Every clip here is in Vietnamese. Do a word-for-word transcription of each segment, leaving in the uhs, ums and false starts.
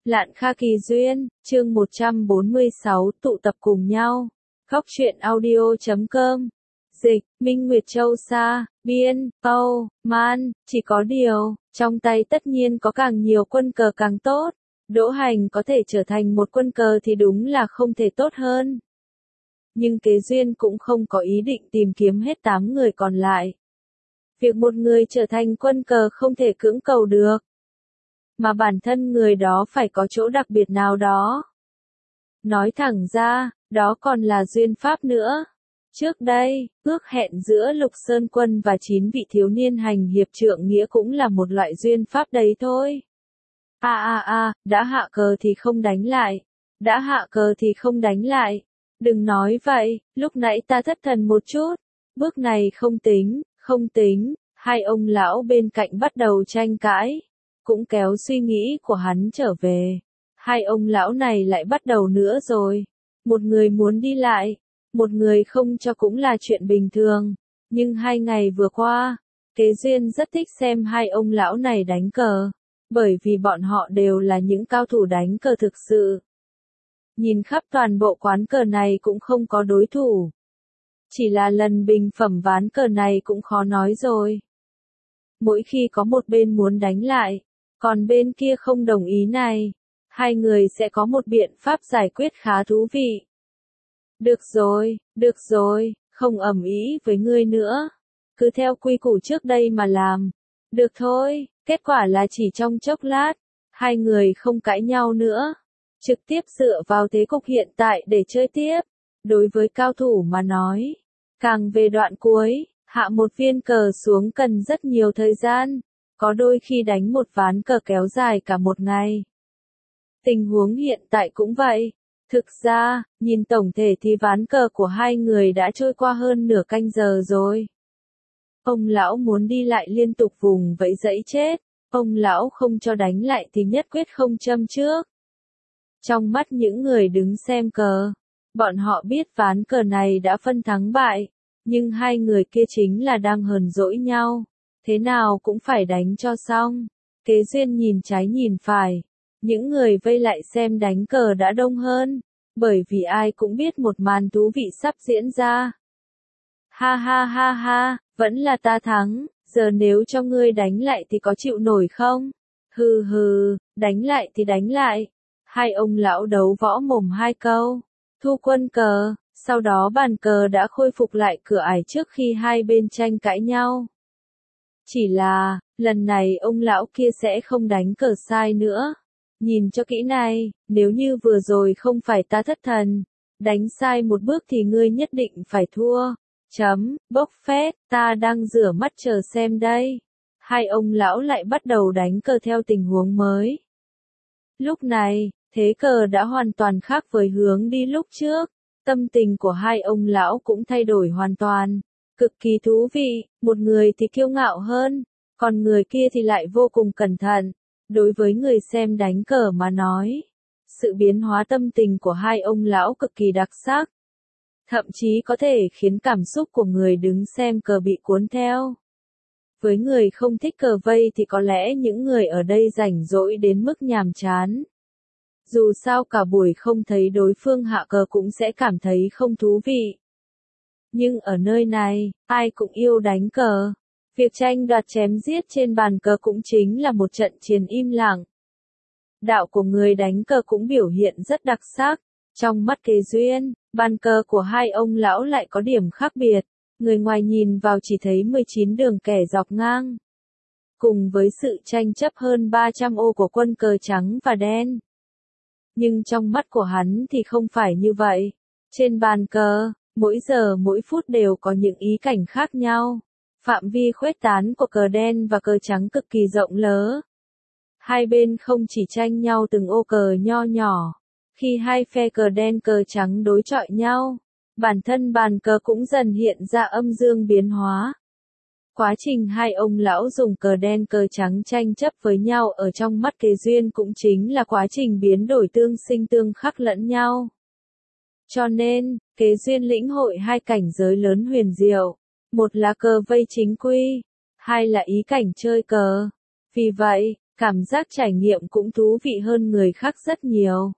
Lạn Kha Kỳ Duyên, chương một trăm bốn mươi sáu, tụ tập cùng nhau. Góc truyện audio chấm com. Dịch, Minh Nguyệt Châu Sa, Biên, Âu, Man, chỉ có điều, trong tay tất nhiên có càng nhiều quân cờ càng tốt. Đỗ Hành có thể trở thành một quân cờ thì đúng là không thể tốt hơn. Nhưng Kế Duyên cũng không có ý định tìm kiếm hết tám người còn lại. Việc một người trở thành quân cờ không thể cưỡng cầu được. Mà bản thân người đó phải có chỗ đặc biệt nào đó. Nói thẳng ra, đó còn là duyên pháp nữa. Trước đây, ước hẹn giữa Lục Sơn Quân và chín vị thiếu niên hành hiệp trượng nghĩa cũng là một loại duyên pháp đấy thôi. A a a, đã hạ cờ thì không đánh lại. Đã hạ cờ thì không đánh lại. Đừng nói vậy, lúc nãy ta thất thần một chút. Bước này không tính, không tính. Hai ông lão bên cạnh bắt đầu tranh cãi. Cũng kéo suy nghĩ của hắn trở về. Hai ông lão này lại bắt đầu nữa rồi. Một người muốn đi lại, một người không cho cũng là chuyện bình thường. Nhưng hai ngày vừa qua, Kế Duyên rất thích xem hai ông lão này đánh cờ. Bởi vì bọn họ đều là những cao thủ đánh cờ thực sự. Nhìn khắp toàn bộ quán cờ này cũng không có đối thủ. Chỉ là lần bình phẩm ván cờ này cũng khó nói rồi. Mỗi khi có một bên muốn đánh lại, còn bên kia không đồng ý này, hai người sẽ có một biện pháp giải quyết khá thú vị. Được rồi, được rồi, không ầm ĩ với ngươi nữa. Cứ theo quy củ trước đây mà làm. Được thôi, kết quả là chỉ trong chốc lát, hai người không cãi nhau nữa. Trực tiếp dựa vào thế cục hiện tại để chơi tiếp. Đối với cao thủ mà nói, càng về đoạn cuối, hạ một viên cờ xuống cần rất nhiều thời gian. Có đôi khi đánh một ván cờ kéo dài cả một ngày. Tình huống hiện tại cũng vậy. Thực ra, nhìn tổng thể thì ván cờ của hai người đã trôi qua hơn nửa canh giờ rồi. Ông lão muốn đi lại liên tục vùng vẫy dẫy chết. Ông lão không cho đánh lại thì nhất quyết không châm trước. Trong mắt những người đứng xem cờ, bọn họ biết ván cờ này đã phân thắng bại. Nhưng hai người kia chính là đang hờn dỗi nhau. Thế nào cũng phải đánh cho xong. Kế Duyên nhìn trái nhìn phải. Những người vây lại xem đánh cờ đã đông hơn. Bởi vì ai cũng biết một màn thú vị sắp diễn ra. Ha ha ha ha, vẫn là ta thắng. Giờ nếu cho ngươi đánh lại thì có chịu nổi không? Hừ hừ, đánh lại thì đánh lại. Hai ông lão đấu võ mồm hai câu. Thu quân cờ. Sau đó bàn cờ đã khôi phục lại cửa ải trước khi hai bên tranh cãi nhau. Chỉ là, lần này ông lão kia sẽ không đánh cờ sai nữa. Nhìn cho kỹ này, nếu như vừa rồi không phải ta thất thần, đánh sai một bước thì ngươi nhất định phải thua. Chấm, bốc phét, ta đang rửa mắt chờ xem đây. Hai ông lão lại bắt đầu đánh cờ theo tình huống mới. Lúc này, thế cờ đã hoàn toàn khác với hướng đi lúc trước. Tâm tình của hai ông lão cũng thay đổi hoàn toàn. Cực kỳ thú vị, một người thì kiêu ngạo hơn, còn người kia thì lại vô cùng cẩn thận. Đối với người xem đánh cờ mà nói, sự biến hóa tâm tình của hai ông lão cực kỳ đặc sắc. Thậm chí có thể khiến cảm xúc của người đứng xem cờ bị cuốn theo. Với người không thích cờ vây thì có lẽ những người ở đây rảnh rỗi đến mức nhàm chán. Dù sao cả buổi không thấy đối phương hạ cờ cũng sẽ cảm thấy không thú vị. Nhưng ở nơi này, ai cũng yêu đánh cờ. Việc tranh đoạt chém giết trên bàn cờ cũng chính là một trận chiến im lặng. Đạo của người đánh cờ cũng biểu hiện rất đặc sắc. Trong mắt Kế Duyên, bàn cờ của hai ông lão lại có điểm khác biệt. Người ngoài nhìn vào chỉ thấy mười chín đường kẻ dọc ngang. Cùng với sự tranh chấp hơn ba trăm ô của quân cờ trắng và đen. Nhưng trong mắt của hắn thì không phải như vậy. Trên bàn cờ, mỗi giờ mỗi phút đều có những ý cảnh khác nhau. Phạm vi khuếch tán của cờ đen và cờ trắng cực kỳ rộng lớn. Hai bên không chỉ tranh nhau từng ô cờ nho nhỏ. Khi hai phe cờ đen cờ trắng đối chọi nhau, bản thân bàn cờ cũng dần hiện ra âm dương biến hóa. Quá trình hai ông lão dùng cờ đen cờ trắng tranh chấp với nhau ở trong mắt Kế Duyên cũng chính là quá trình biến đổi tương sinh tương khắc lẫn nhau. Cho nên, Kế Duyên lĩnh hội hai cảnh giới lớn huyền diệu. Một là cờ vây chính quy, hai là ý cảnh chơi cờ. Vì vậy, Cảm giác trải nghiệm cũng thú vị hơn người khác rất nhiều.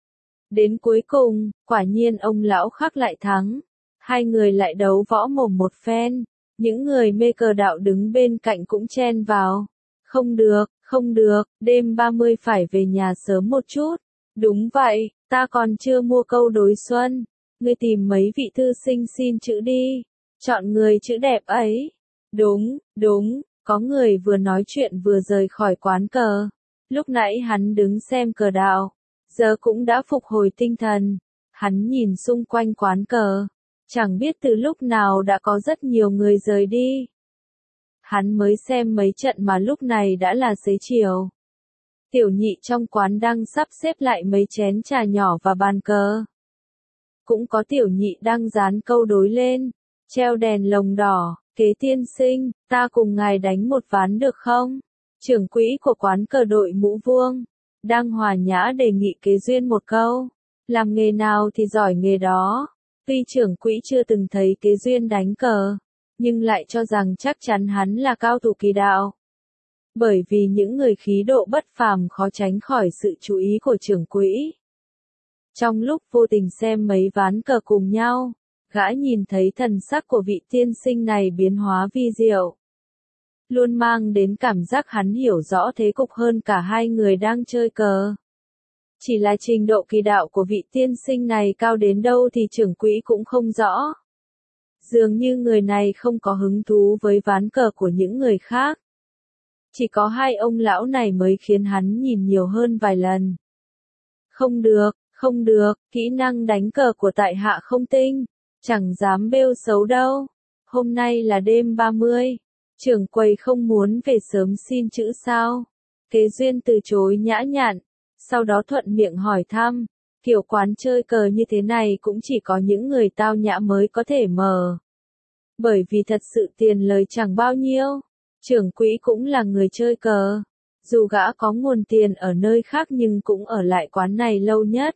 Đến cuối cùng, quả nhiên ông lão khác lại thắng. Hai người lại đấu võ mồm một phen. Những người mê cờ đạo đứng bên cạnh cũng chen vào. Không được, không được, đêm ba mươi phải về nhà sớm một chút. Đúng vậy, ta còn chưa mua câu đối xuân. Ngươi tìm mấy vị thư sinh xin chữ đi. Chọn người chữ đẹp ấy. Đúng, đúng, có người vừa nói chuyện vừa rời khỏi quán cờ. Lúc nãy hắn đứng xem cờ đạo. Giờ cũng đã phục hồi tinh thần. Hắn nhìn xung quanh quán cờ. Chẳng biết từ lúc nào đã có rất nhiều người rời đi. Hắn mới xem mấy trận mà lúc này đã là xế chiều. Tiểu nhị trong quán đang sắp xếp lại mấy chén trà nhỏ và bàn cờ. Cũng có tiểu nhị đang dán câu đối lên, treo đèn lồng đỏ, kế tiên sinh, ta cùng ngài đánh một ván được không? Trưởng quỹ của quán cờ đội mũ vuông, đang hòa nhã đề nghị kế duyên một câu. Làm nghề nào thì giỏi nghề đó. Tuy trưởng quỹ chưa từng thấy kế duyên đánh cờ, nhưng lại cho rằng chắc chắn hắn là cao thủ kỳ đạo. Bởi vì những người khí độ bất phàm khó tránh khỏi sự chú ý của trưởng quỹ. Trong lúc vô tình xem mấy ván cờ cùng nhau, gã nhìn thấy thần sắc của vị tiên sinh này biến hóa vi diệu. Luôn mang đến cảm giác hắn hiểu rõ thế cục hơn cả hai người đang chơi cờ. Chỉ là trình độ kỳ đạo của vị tiên sinh này cao đến đâu thì trưởng quỹ cũng không rõ. Dường như người này không có hứng thú với ván cờ của những người khác. Chỉ có hai ông lão này mới khiến hắn nhìn nhiều hơn vài lần. Không được, không được, kỹ năng đánh cờ của tại hạ không tinh, chẳng dám bêu xấu đâu. Hôm nay là đêm ba mươi, trưởng quầy không muốn về sớm xin chữ sao? Kế duyên từ chối nhã nhặn, sau đó thuận miệng hỏi thăm, kiểu quán chơi cờ như thế này cũng chỉ có những người tao nhã mới có thể mở. Bởi vì thật sự tiền lời chẳng bao nhiêu, trưởng quỹ cũng là người chơi cờ. Dù gã có nguồn tiền ở nơi khác nhưng cũng ở lại quán này lâu nhất.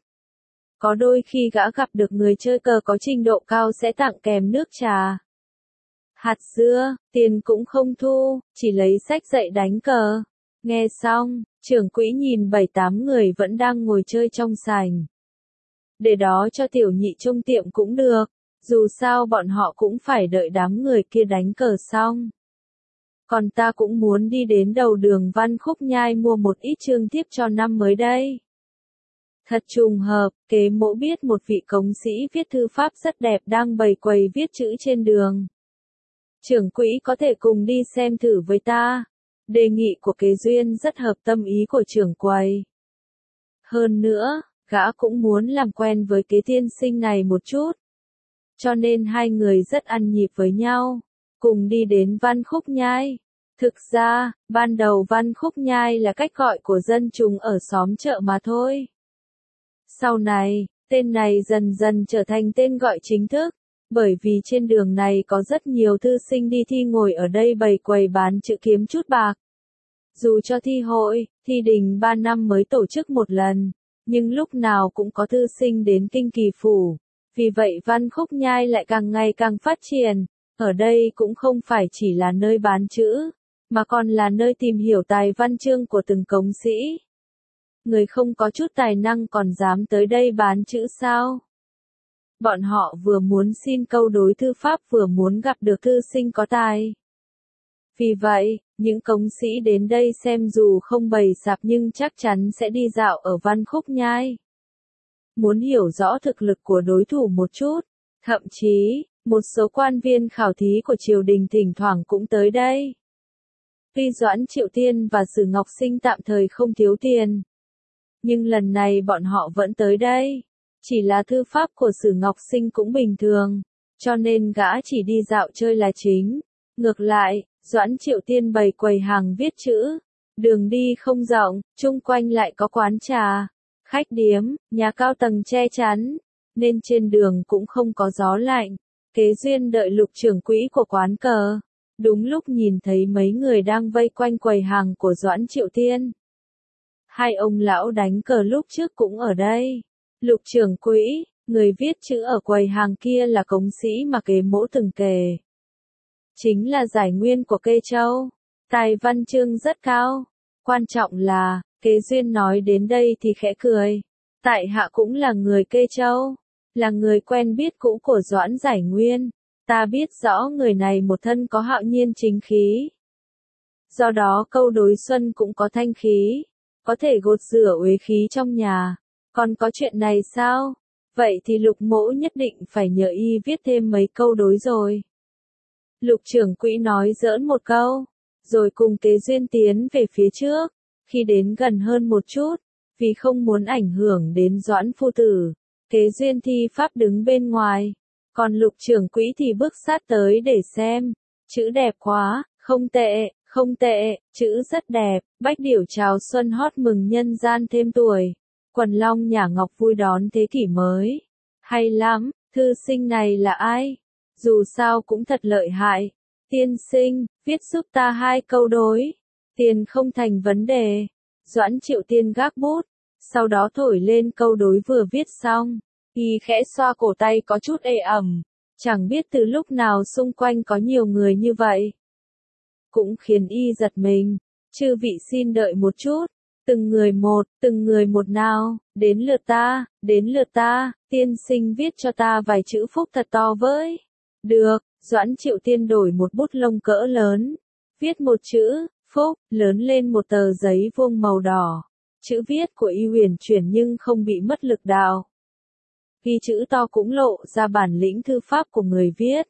Có đôi khi gã gặp được người chơi cờ có trình độ cao sẽ tặng kèm nước trà, hạt dưa, tiền cũng không thu, chỉ lấy sách dạy đánh cờ. Nghe xong, trưởng quỹ nhìn bảy tám người vẫn đang ngồi chơi trong sảnh. Để đó cho tiểu nhị trông tiệm cũng được, dù sao bọn họ cũng phải đợi đám người kia đánh cờ xong. Còn ta cũng muốn đi đến đầu đường Văn Khúc Nhai mua một ít chương thiếp cho năm mới đây. Thật trùng hợp, kế mỗ biết một vị cống sĩ viết thư pháp rất đẹp đang bày quầy viết chữ trên đường. Trưởng quỹ có thể cùng đi xem thử với ta. Đề nghị của kế duyên rất hợp tâm ý của trưởng quầy. Hơn nữa, gã cũng muốn làm quen với kế tiên sinh này một chút. Cho nên hai người rất ăn nhịp với nhau, cùng đi đến Văn Khúc Nhai. Thực ra, ban đầu Văn Khúc Nhai là cách gọi của dân chúng ở xóm chợ mà thôi. Sau này, tên này dần dần trở thành tên gọi chính thức, bởi vì trên đường này có rất nhiều thư sinh đi thi ngồi ở đây bày quầy bán chữ kiếm chút bạc. Dù cho thi hội, thi đình ba năm mới tổ chức một lần, nhưng lúc nào cũng có thư sinh đến kinh kỳ phủ. Vì vậy Văn Khúc Nhai lại càng ngày càng phát triển. Ở đây cũng không phải chỉ là nơi bán chữ, mà còn là nơi tìm hiểu tài văn chương của từng cống sĩ. Người không có chút tài năng còn dám tới đây bán chữ sao? Bọn họ vừa muốn xin câu đối thư pháp vừa muốn gặp được thư sinh có tài. Vì vậy, những cống sĩ đến đây xem dù không bày sạp nhưng chắc chắn sẽ đi dạo ở Văn Khúc Nhai. Muốn hiểu rõ thực lực của đối thủ một chút, thậm chí, một số quan viên khảo thí của triều đình thỉnh thoảng cũng tới đây. Tuy Doãn Triệu Tiên và Sử Ngọc Sinh tạm thời không thiếu tiền, nhưng lần này bọn họ vẫn tới đây. Chỉ là thư pháp của Sử Ngọc Sinh cũng bình thường, cho nên gã chỉ đi dạo chơi là chính. Ngược lại, Doãn Triệu Tiên bày quầy hàng viết chữ, đường đi không rộng, chung quanh lại có quán trà, khách điếm, nhà cao tầng che chắn, nên trên đường cũng không có gió lạnh. Kế duyên đợi Lục trưởng quỹ của quán cờ, đúng lúc nhìn thấy mấy người đang vây quanh quầy hàng của Doãn Triệu Tiên. Hai ông lão đánh cờ lúc trước cũng ở đây. Lục trưởng quỹ, người viết chữ ở quầy hàng kia là cống sĩ mà kế mỗ từng kể. Chính là giải nguyên của Kê Châu. Tài văn chương rất cao. Quan trọng là, Kế Duyên nói đến đây thì khẽ cười. Tại hạ cũng là người Kê Châu, là người quen biết cũ của Doãn Giải Nguyên. Ta biết rõ người này một thân có hạo nhiên chính khí. Do đó câu đối xuân cũng có thanh khí, có thể gột rửa uế khí trong nhà. Còn có chuyện này sao? Vậy thì Lục Mỗ nhất định phải nhờ y viết thêm mấy câu đối rồi. Lục trưởng quỹ nói giỡn một câu, rồi cùng Kế Duyên tiến về phía trước. Khi đến gần hơn một chút, vì không muốn ảnh hưởng đến Doãn phu tử, Kế Duyên thi pháp đứng bên ngoài. Còn Lục trưởng quỹ thì bước sát tới để xem. Chữ đẹp quá, không tệ, không tệ, chữ rất đẹp. Bách điểu chào xuân hót mừng nhân gian thêm tuổi. Quần long nhả ngọc vui đón thế kỷ mới. Hay lắm, thư sinh này là ai? Dù sao cũng thật lợi hại. Tiên sinh, viết giúp ta hai câu đối. Tiền không thành vấn đề. Doãn Triệu Tiên gác bút, sau đó thổi lên câu đối vừa viết xong. Y khẽ xoa cổ tay có chút ê ẩm. Chẳng biết từ lúc nào xung quanh có nhiều người như vậy. Cũng khiến y giật mình. Chư vị xin đợi một chút. Từng người một, từng người một nào, đến lượt ta, đến lượt ta, tiên sinh viết cho ta vài chữ phúc thật to với. Được, Doãn Triệu Tiên đổi một bút lông cỡ lớn, viết một chữ, phúc, lớn lên một tờ giấy vuông màu đỏ. Chữ viết của y huyền chuyển nhưng không bị mất lực đạo. Ghi chữ to cũng lộ ra bản lĩnh thư pháp của người viết.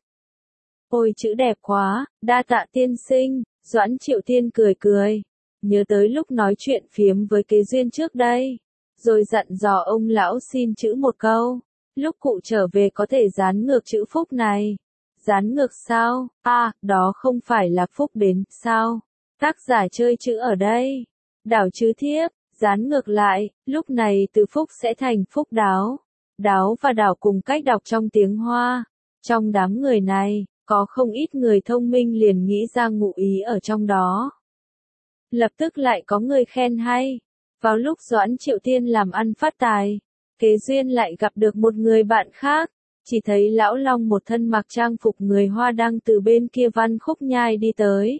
Ôi chữ đẹp quá, đa tạ tiên sinh, Doãn Triệu Tiên cười cười. Nhớ tới lúc nói chuyện phiếm với Kế Duyên trước đây, rồi dặn dò ông lão xin chữ một câu, lúc cụ trở về có thể dán ngược chữ phúc này. Dán ngược sao? À, đó không phải là phúc đến, sao? Tác giả chơi chữ ở đây. Đảo chữ thiếp, dán ngược lại, lúc này từ phúc sẽ thành phúc đáo. Đáo và đảo cùng cách đọc trong tiếng Hoa. Trong đám người này, có không ít người thông minh liền nghĩ ra ngụ ý ở trong đó. Lập tức lại có người khen hay. Vào lúc Doãn Triệu Tiên làm ăn phát tài, Kế Duyên lại gặp được một người bạn khác. Chỉ thấy lão long một thân mặc trang phục người Hoa đang từ bên kia Văn Khúc Nhai đi tới.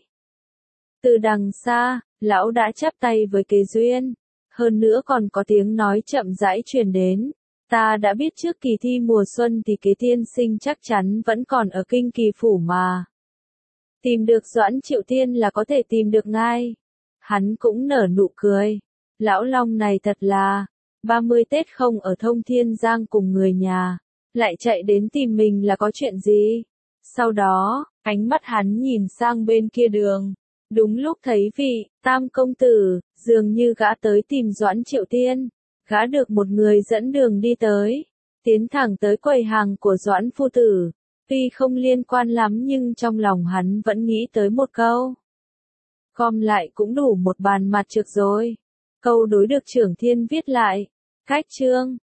Từ đằng xa, lão đã chắp tay với Kế Duyên. Hơn nữa còn có tiếng nói chậm rãi truyền đến. Ta đã biết trước kỳ thi mùa xuân thì Kế tiên sinh chắc chắn vẫn còn ở Kinh Kỳ Phủ mà. Tìm được Doãn Triệu Tiên là có thể tìm được ngay. Hắn cũng nở nụ cười. Lão long này thật là, ba mươi Tết không ở Thông Thiên Giang cùng người nhà, lại chạy đến tìm mình là có chuyện gì? Sau đó, ánh mắt hắn nhìn sang bên kia đường. Đúng lúc thấy vị, tam công tử, dường như gã tới tìm Doãn Triệu Tiên. Gã được một người dẫn đường đi tới. Tiến thẳng tới quầy hàng của Doãn phu tử. Tuy không liên quan lắm nhưng trong lòng hắn vẫn nghĩ tới một câu. Gom lại cũng đủ một bàn mặt trược rồi. Câu đối được Trưởng Thiên viết lại. Cách chương.